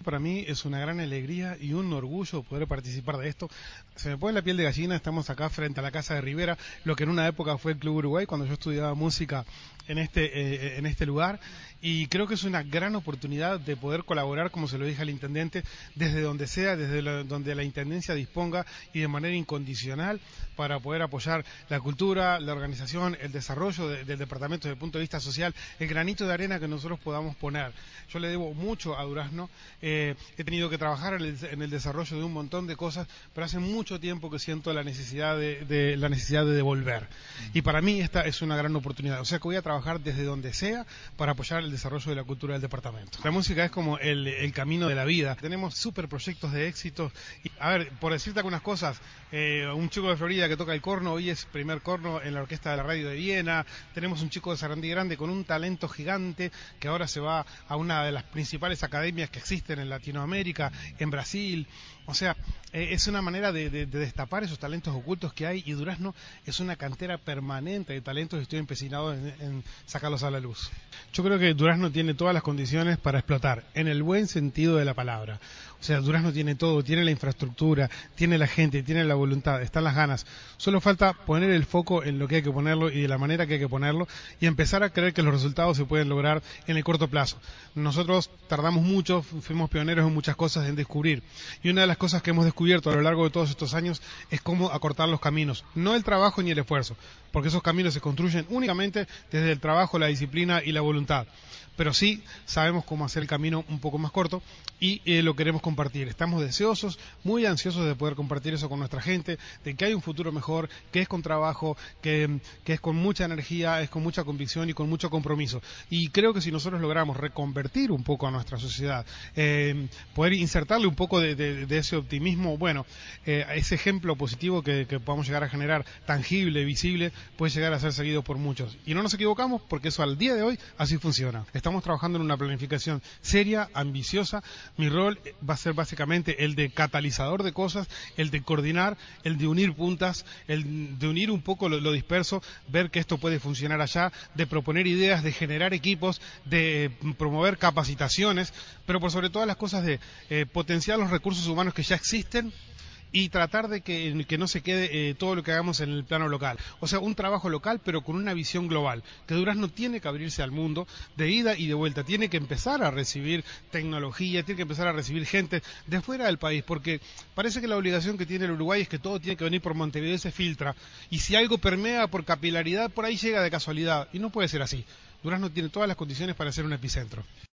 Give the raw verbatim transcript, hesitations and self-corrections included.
Para mí es una gran alegría y un orgullo poder participar de esto. Se me pone la piel de gallina, estamos acá frente a la Casa de Rivera, lo que en una época fue el Club Uruguay, cuando yo estudiaba música en este, eh, en este lugar, y creo que es una gran oportunidad de poder colaborar, como se lo dije al intendente, desde donde sea, desde la, donde la intendencia disponga y de manera incondicional para poder apoyar la cultura, la organización, el desarrollo de, del departamento desde el punto de vista social, el granito de arena que nosotros podamos poner. Yo le debo mucho a Durazno. Eh, he tenido que trabajar en el, en el desarrollo de un montón de cosas, pero hace mucho tiempo que siento la necesidad de, de la necesidad de devolver. Y para mí esta es una gran oportunidad. O sea que voy a trabajar desde donde sea para apoyar el desarrollo de la cultura del departamento. La música es como el, el camino de la vida. Tenemos súper proyectos de éxito. Y, a ver, por decirte algunas cosas, eh, un chico de Florida que toca el corno, hoy es primer corno en la orquesta de la radio de Viena. Tenemos un chico de Sarandí Grande con un talento gigante que ahora se va a una de las principales academias que existen en Latinoamérica, en Brasil. O sea, eh, es una manera de, de, de destapar esos talentos ocultos que hay, y Durazno es una cantera permanente de talentos y estoy empecinado en, en sacarlos a la luz. Yo creo que Durazno tiene todas las condiciones para explotar, en el buen sentido de la palabra. O sea, Durazno tiene todo, tiene la infraestructura, tiene la gente, tiene la voluntad, están las ganas. Solo falta poner el foco en lo que hay que ponerlo y de la manera que hay que ponerlo y empezar a creer que los resultados se pueden lograr en el corto plazo. Nosotros tardamos mucho, fuimos pioneros en muchas cosas en descubrir. Y una de las cosas que hemos descubierto a lo largo de todos estos años es cómo acortar los caminos. No el trabajo ni el esfuerzo, porque esos caminos se construyen únicamente desde el trabajo, la disciplina y la voluntad. Pero sí sabemos cómo hacer el camino un poco más corto y eh, lo queremos compartir. Estamos deseosos, muy ansiosos de poder compartir eso con nuestra gente, de que hay un futuro mejor, que es con trabajo, que, que es con mucha energía, es con mucha convicción y con mucho compromiso. Y creo que si nosotros logramos reconvertir un poco a nuestra sociedad, eh, poder insertarle un poco de, de, de ese optimismo, bueno, eh, ese ejemplo positivo que, que podamos llegar a generar, tangible, visible, puede llegar a ser seguido por muchos. Y no nos equivocamos porque eso al día de hoy así funciona. Estamos trabajando en una planificación seria, ambiciosa. Mi rol va a ser básicamente el de catalizador de cosas, el de coordinar, el de unir puntas, el de unir un poco lo, lo disperso, ver que esto puede funcionar allá, de proponer ideas, de generar equipos, de promover capacitaciones, pero por sobre todas las cosas de eh, potenciar los recursos humanos que ya existen y tratar de que, que no se quede eh, todo lo que hagamos en el plano local. O sea, un trabajo local pero con una visión global. Que Durazno tiene que abrirse al mundo de ida y de vuelta. Tiene que empezar a recibir tecnología, tiene que empezar a recibir gente de fuera del país, porque parece que la obligación que tiene el Uruguay es que todo tiene que venir por Montevideo y se filtra. Y si algo permea por capilaridad, por ahí llega de casualidad. Y no puede ser así. Durazno tiene todas las condiciones para ser un epicentro.